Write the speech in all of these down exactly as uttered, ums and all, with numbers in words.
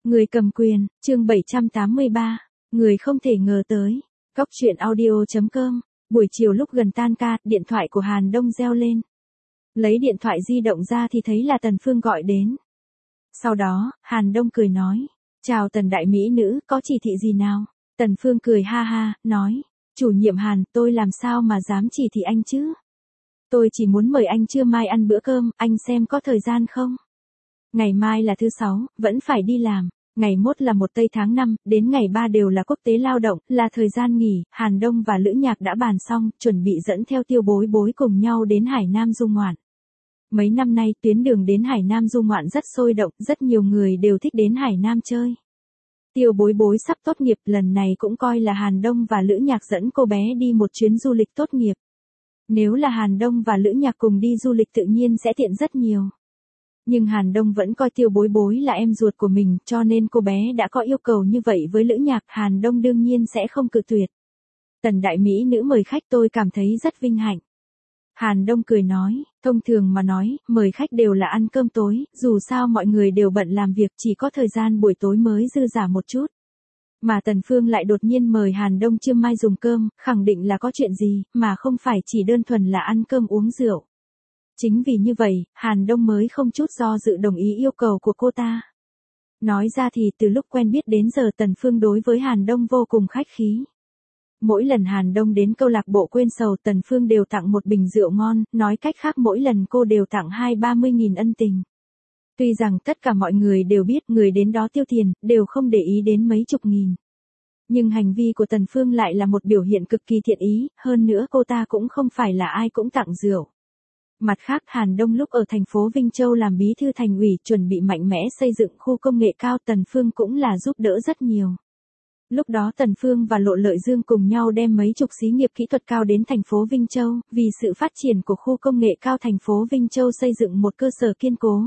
Người cầm quyền, chương bảy trăm tám mươi ba, người không thể ngờ tới. Cóc truyện audio chấm com, buổi chiều lúc gần tan ca, điện thoại của Hàn Đông reo lên. Lấy điện thoại di động ra thì thấy là Tần Phương gọi đến. Sau đó, Hàn Đông cười nói, chào Tần đại mỹ nữ, có chỉ thị gì nào? Tần Phương cười ha ha, nói, chủ nhiệm Hàn, tôi làm sao mà dám chỉ thị anh chứ? Tôi chỉ muốn mời anh trưa mai ăn bữa cơm, anh xem có thời gian không? Ngày mai là thứ sáu, vẫn phải đi làm. Ngày mốt là một tây tháng năm, đến ngày ba đều là quốc tế lao động, là thời gian nghỉ. Hàn Đông và Lữ Nhạc đã bàn xong, chuẩn bị dẫn theo Tiêu Bối Bối cùng nhau đến Hải Nam du ngoạn. Mấy năm nay, tuyến đường đến Hải Nam du ngoạn rất sôi động, rất nhiều người đều thích đến Hải Nam chơi. Tiêu Bối Bối sắp tốt nghiệp, lần này cũng coi là Hàn Đông và Lữ Nhạc dẫn cô bé đi một chuyến du lịch tốt nghiệp. Nếu là Hàn Đông và Lữ Nhạc cùng đi du lịch tự nhiên sẽ tiện rất nhiều. Nhưng Hàn Đông vẫn coi Tiêu Bối Bối là em ruột của mình, cho nên cô bé đã có yêu cầu như vậy với Lữ Nhạc, Hàn Đông đương nhiên sẽ không cự tuyệt. Tần đại mỹ nữ mời khách tôi cảm thấy rất vinh hạnh. Hàn Đông cười nói, thông thường mà nói, mời khách đều là ăn cơm tối, dù sao mọi người đều bận làm việc, chỉ có thời gian buổi tối mới dư dả một chút. Mà Tần Phương lại đột nhiên mời Hàn Đông trưa mai dùng cơm, khẳng định là có chuyện gì, mà không phải chỉ đơn thuần là ăn cơm uống rượu. Chính vì như vậy, Hàn Đông mới không chút do dự đồng ý yêu cầu của cô ta. Nói ra thì từ lúc quen biết đến giờ Tần Phương đối với Hàn Đông vô cùng khách khí. Mỗi lần Hàn Đông đến câu lạc bộ quên sầu Tần Phương đều tặng một bình rượu ngon, nói cách khác mỗi lần cô đều tặng hai ba mươi nghìn ân tình. Tuy rằng tất cả mọi người đều biết người đến đó tiêu tiền, đều không để ý đến mấy chục nghìn. Nhưng hành vi của Tần Phương lại là một biểu hiện cực kỳ thiện ý, hơn nữa cô ta cũng không phải là ai cũng tặng rượu. Mặt khác Hàn Đông lúc ở thành phố Vinh Châu làm bí thư thành ủy chuẩn bị mạnh mẽ xây dựng khu công nghệ cao Tần Phương cũng là giúp đỡ rất nhiều. Lúc đó Tần Phương và Lộ Lợi Dương cùng nhau đem mấy chục xí nghiệp kỹ thuật cao đến thành phố Vinh Châu, vì sự phát triển của khu công nghệ cao thành phố Vinh Châu xây dựng một cơ sở kiên cố.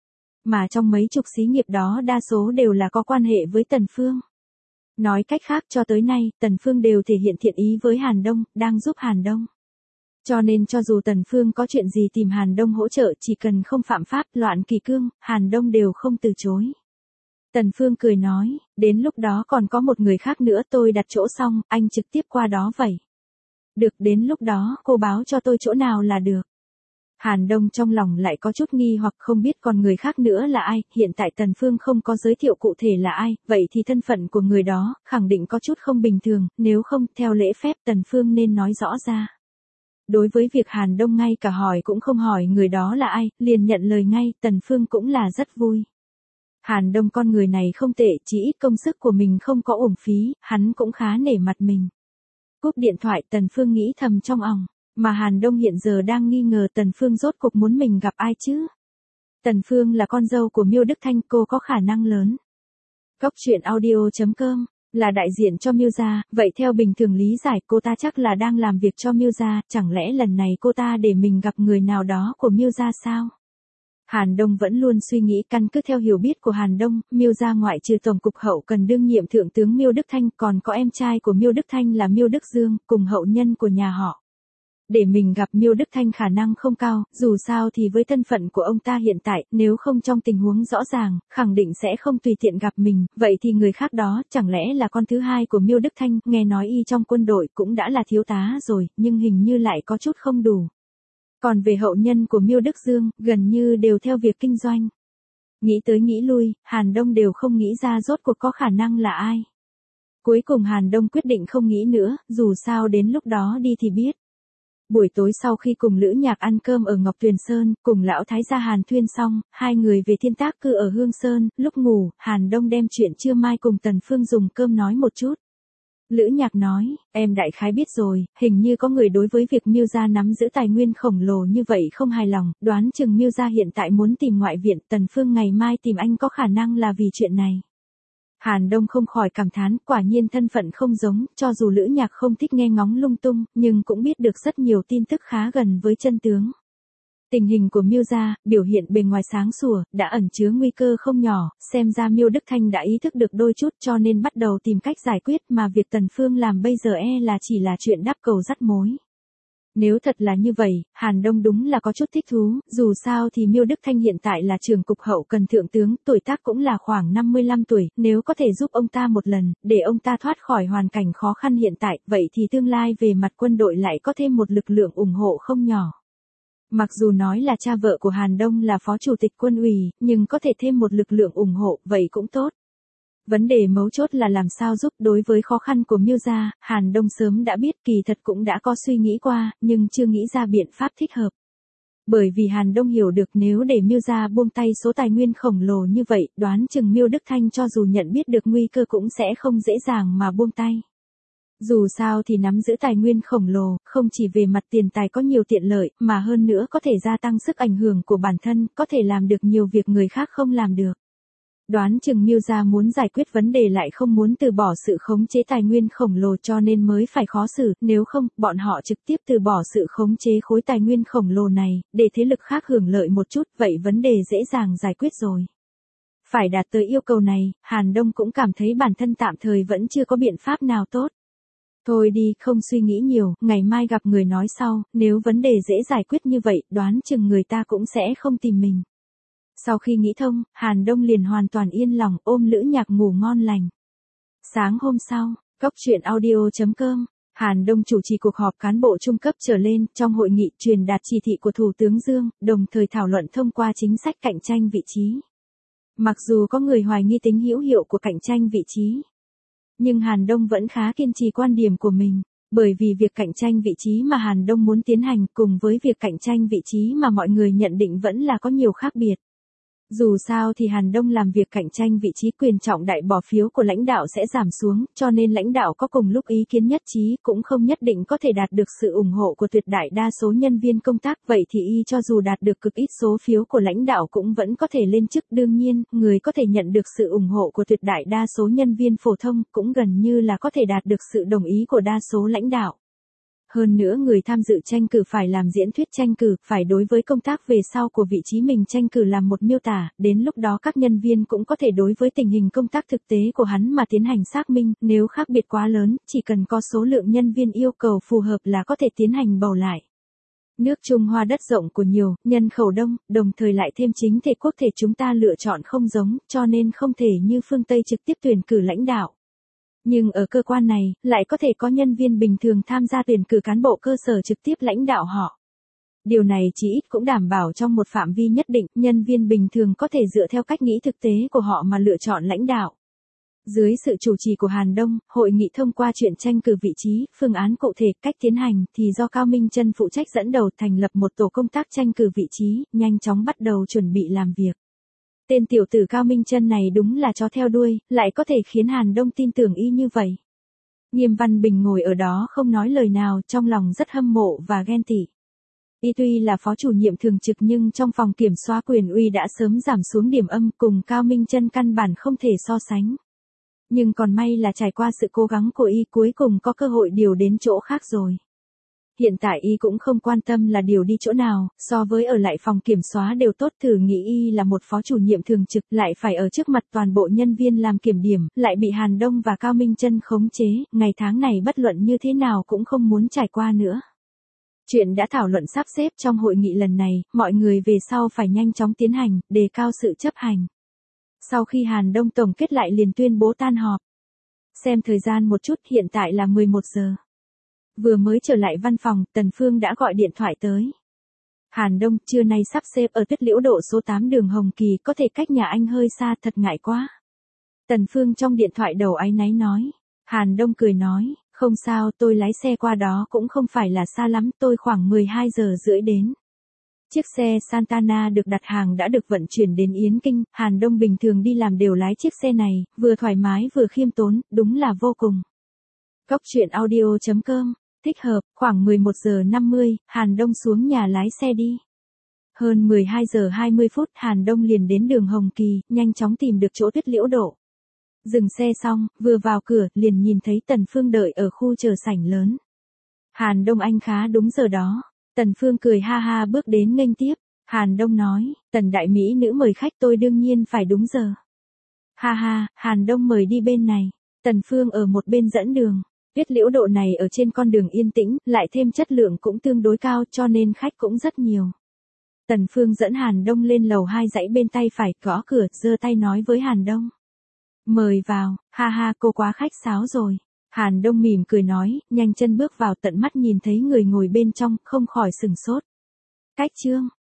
Mà trong mấy chục xí nghiệp đó đa số đều là có quan hệ với Tần Phương. Nói cách khác cho tới nay, Tần Phương đều thể hiện thiện ý với Hàn Đông, đang giúp Hàn Đông. Cho nên cho dù Tần Phương có chuyện gì tìm Hàn Đông hỗ trợ chỉ cần không phạm pháp, loạn kỷ cương, Hàn Đông đều không từ chối. Tần Phương cười nói, đến lúc đó còn có một người khác nữa tôi đặt chỗ xong, anh trực tiếp qua đó vậy. Được, đến lúc đó cô báo cho tôi chỗ nào là được. Hàn Đông trong lòng lại có chút nghi hoặc không biết còn người khác nữa là ai, hiện tại Tần Phương không có giới thiệu cụ thể là ai, vậy thì thân phận của người đó, khẳng định có chút không bình thường, nếu không, theo lễ phép Tần Phương nên nói rõ ra. Đối với việc Hàn Đông ngay cả hỏi cũng không hỏi người đó là ai, liền nhận lời ngay, Tần Phương cũng là rất vui. Hàn Đông con người này không tệ, chỉ ít công sức của mình không có uổng phí, hắn cũng khá nể mặt mình. Cúp điện thoại Tần Phương nghĩ thầm trong òng, mà Hàn Đông hiện giờ đang nghi ngờ Tần Phương rốt cuộc muốn mình gặp ai chứ. Tần Phương là con dâu của Miêu Đức Thanh, cô có khả năng lớn. Cóc truyện audio chấm com là đại diện cho Miêu gia, vậy theo bình thường lý giải cô ta chắc là đang làm việc cho Miêu gia, chẳng lẽ lần này cô ta để mình gặp người nào đó của Miêu gia sao? Hàn Đông vẫn luôn suy nghĩ căn cứ theo hiểu biết của Hàn Đông, Miêu gia ngoại trừ tổng cục hậu cần đương nhiệm thượng tướng Miêu Đức Thanh còn có em trai của Miêu Đức Thanh là Miêu Đức Dương, cùng hậu nhân của nhà họ. Để mình gặp Miêu Đức Thanh khả năng không cao, dù sao thì với thân phận của ông ta hiện tại, nếu không trong tình huống rõ ràng, khẳng định sẽ không tùy tiện gặp mình, vậy thì người khác đó, chẳng lẽ là con thứ hai của Miêu Đức Thanh, nghe nói y trong quân đội cũng đã là thiếu tá rồi, nhưng hình như lại có chút không đủ. Còn về hậu nhân của Miêu Đức Dương, gần như đều theo việc kinh doanh. Nghĩ tới nghĩ lui, Hàn Đông đều không nghĩ ra rốt cuộc có khả năng là ai. Cuối cùng Hàn Đông quyết định không nghĩ nữa, dù sao đến lúc đó đi thì biết. Buổi tối sau khi cùng Lữ Nhạc ăn cơm ở Ngọc Tuyền Sơn, cùng lão thái gia Hàn Thuyên xong, hai người về thiên tác cư ở Hương Sơn, lúc ngủ, Hàn Đông đem chuyện trưa mai cùng Tần Phương dùng cơm nói một chút. Lữ Nhạc nói, em đại khái biết rồi, hình như có người đối với việc Miêu gia nắm giữ tài nguyên khổng lồ như vậy không hài lòng, đoán chừng Miêu gia hiện tại muốn tìm ngoại viện, Tần Phương ngày mai tìm anh có khả năng là vì chuyện này. Hàn Đông không khỏi cảm thán, quả nhiên thân phận không giống, cho dù Lữ Nhạc không thích nghe ngóng lung tung, nhưng cũng biết được rất nhiều tin tức khá gần với chân tướng. Tình hình của Miêu gia, biểu hiện bề ngoài sáng sủa, đã ẩn chứa nguy cơ không nhỏ, xem ra Miêu Đức Thanh đã ý thức được đôi chút cho nên bắt đầu tìm cách giải quyết mà việc Tần Phương làm bây giờ e là chỉ là chuyện đáp cầu dắt mối. Nếu thật là như vậy, Hàn Đông đúng là có chút thích thú, dù sao thì Miêu Đức Thanh hiện tại là trưởng cục hậu cần thượng tướng, tuổi tác cũng là khoảng năm mươi lăm tuổi, nếu có thể giúp ông ta một lần, để ông ta thoát khỏi hoàn cảnh khó khăn hiện tại, vậy thì tương lai về mặt quân đội lại có thêm một lực lượng ủng hộ không nhỏ. Mặc dù nói là cha vợ của Hàn Đông là phó chủ tịch quân ủy, nhưng có thể thêm một lực lượng ủng hộ, vậy cũng tốt. Vấn đề mấu chốt là làm sao giúp. Đối với khó khăn của Miêu gia, Hàn Đông sớm đã biết, kỳ thật cũng đã có suy nghĩ qua, nhưng chưa nghĩ ra biện pháp thích hợp. Bởi vì Hàn Đông hiểu được nếu để Miêu gia buông tay số tài nguyên khổng lồ như vậy, đoán chừng Miêu Đức Thanh cho dù nhận biết được nguy cơ cũng sẽ không dễ dàng mà buông tay. Dù sao thì nắm giữ tài nguyên khổng lồ, không chỉ về mặt tiền tài có nhiều tiện lợi, mà hơn nữa có thể gia tăng sức ảnh hưởng của bản thân, có thể làm được nhiều việc người khác không làm được. Đoán chừng Miêu gia muốn giải quyết vấn đề lại không muốn từ bỏ sự khống chế tài nguyên khổng lồ cho nên mới phải khó xử, nếu không, bọn họ trực tiếp từ bỏ sự khống chế khối tài nguyên khổng lồ này, để thế lực khác hưởng lợi một chút, vậy vấn đề dễ dàng giải quyết rồi. Phải đạt tới yêu cầu này, Hàn Đông cũng cảm thấy bản thân tạm thời vẫn chưa có biện pháp nào tốt. Thôi đi, không suy nghĩ nhiều, ngày mai gặp người nói sau, nếu vấn đề dễ giải quyết như vậy, đoán chừng người ta cũng sẽ không tìm mình. Sau khi nghĩ thông, Hàn Đông liền hoàn toàn yên lòng, ôm Lữ Nhạc ngủ ngon lành. Sáng hôm sau, Cốc truyện audio chấm com, Hàn Đông chủ trì cuộc họp cán bộ trung cấp trở lên, trong hội nghị truyền đạt chỉ thị của Thủ tướng Dương, đồng thời thảo luận thông qua chính sách cạnh tranh vị trí. Mặc dù có người hoài nghi tính hữu hiệu của cạnh tranh vị trí, nhưng Hàn Đông vẫn khá kiên trì quan điểm của mình, bởi vì việc cạnh tranh vị trí mà Hàn Đông muốn tiến hành cùng với việc cạnh tranh vị trí mà mọi người nhận định vẫn là có nhiều khác biệt. Dù sao thì Hàn Đông làm việc cạnh tranh vị trí, quyền trọng đại bỏ phiếu của lãnh đạo sẽ giảm xuống, cho nên lãnh đạo có cùng lúc ý kiến nhất trí cũng không nhất định có thể đạt được sự ủng hộ của tuyệt đại đa số nhân viên công tác, vậy thì y cho dù đạt được cực ít số phiếu của lãnh đạo cũng vẫn có thể lên chức. Đương nhiên, người có thể nhận được sự ủng hộ của tuyệt đại đa số nhân viên phổ thông cũng gần như là có thể đạt được sự đồng ý của đa số lãnh đạo. Hơn nữa người tham dự tranh cử phải làm diễn thuyết tranh cử, phải đối với công tác về sau của vị trí mình tranh cử làm một miêu tả, đến lúc đó các nhân viên cũng có thể đối với tình hình công tác thực tế của hắn mà tiến hành xác minh, nếu khác biệt quá lớn, chỉ cần có số lượng nhân viên yêu cầu phù hợp là có thể tiến hành bầu lại. Nước Trung Hoa đất rộng của nhiều, nhân khẩu đông, đồng thời lại thêm chính thể quốc thể chúng ta lựa chọn không giống, cho nên không thể như phương Tây trực tiếp tuyển cử lãnh đạo. Nhưng ở cơ quan này, lại có thể có nhân viên bình thường tham gia tuyển cử cán bộ cơ sở trực tiếp lãnh đạo họ. Điều này chỉ ít cũng đảm bảo trong một phạm vi nhất định, nhân viên bình thường có thể dựa theo cách nghĩ thực tế của họ mà lựa chọn lãnh đạo. Dưới sự chủ trì của Hàn Đông, hội nghị thông qua chuyện tranh cử vị trí, phương án cụ thể, cách tiến hành thì do Cao Minh Chân phụ trách dẫn đầu, thành lập một tổ công tác tranh cử vị trí, nhanh chóng bắt đầu chuẩn bị làm việc. Tên tiểu tử Cao Minh Chân này đúng là chó theo đuôi, lại có thể khiến Hàn Đông tin tưởng y như vậy. Nghiêm Văn Bình ngồi ở đó không nói lời nào, trong lòng rất hâm mộ và ghen tị. Y tuy là phó chủ nhiệm thường trực nhưng trong phòng kiểm soát quyền uy đã sớm giảm xuống điểm âm, cùng Cao Minh Chân căn bản không thể so sánh. Nhưng còn may là trải qua sự cố gắng của y cuối cùng có cơ hội điều đến chỗ khác rồi. Hiện tại y cũng không quan tâm là điều đi chỗ nào, so với ở lại phòng kiểm soát đều tốt. Thử nghĩ y là một phó chủ nhiệm thường trực, lại phải ở trước mặt toàn bộ nhân viên làm kiểm điểm, lại bị Hàn Đông và Cao Minh Chân khống chế, ngày tháng này bất luận như thế nào cũng không muốn trải qua nữa. Chuyện đã thảo luận sắp xếp trong hội nghị lần này, mọi người về sau phải nhanh chóng tiến hành, đề cao sự chấp hành. Sau khi Hàn Đông tổng kết lại liền tuyên bố tan họp. Xem thời gian một chút, hiện tại là mười một giờ. Vừa mới trở lại văn phòng, Tần Phương đã gọi điện thoại tới. Hàn Đông, trưa nay sắp xếp ở Tuyết Liễu Độ số tám đường Hồng Kỳ, có thể cách nhà anh hơi xa, thật ngại quá. Tần Phương trong điện thoại đầu áy náy nói. Hàn Đông cười nói, không sao, tôi lái xe qua đó cũng không phải là xa lắm, tôi khoảng mười hai giờ rưỡi đến. Chiếc xe Santana được đặt hàng đã được vận chuyển đến Yến Kinh, Hàn Đông bình thường đi làm đều lái chiếc xe này, vừa thoải mái vừa khiêm tốn, đúng là vô cùng. Cốc truyện audio chấm com, thích hợp, khoảng mười một giờ năm mươi, Hàn Đông xuống nhà lái xe đi. Hơn mười hai giờ hai mươi phút, Hàn Đông liền đến đường Hồng Kỳ, nhanh chóng tìm được chỗ Tuyết Liễu Độ. Dừng xe xong, vừa vào cửa, liền nhìn thấy Tần Phương đợi ở khu chờ sảnh lớn. Hàn Đông anh khá đúng giờ đó. Tần Phương cười ha ha bước đến nghênh tiếp. Hàn Đông nói, Tần đại mỹ nữ mời khách, tôi đương nhiên phải đúng giờ. Ha ha, Hàn Đông mời đi bên này. Tần Phương ở một bên dẫn đường. Tuyết liễu độ này ở trên con đường yên tĩnh, lại thêm chất lượng cũng tương đối cao cho nên khách cũng rất nhiều. Tần Phương dẫn Hàn Đông lên lầu hai dãy bên tay phải, gõ cửa, giơ tay nói với Hàn Đông. Mời vào, ha ha cô quá khách sáo rồi. Hàn Đông mỉm cười nói, nhanh chân bước vào, tận mắt nhìn thấy người ngồi bên trong, không khỏi sừng sốt. Cách Trương,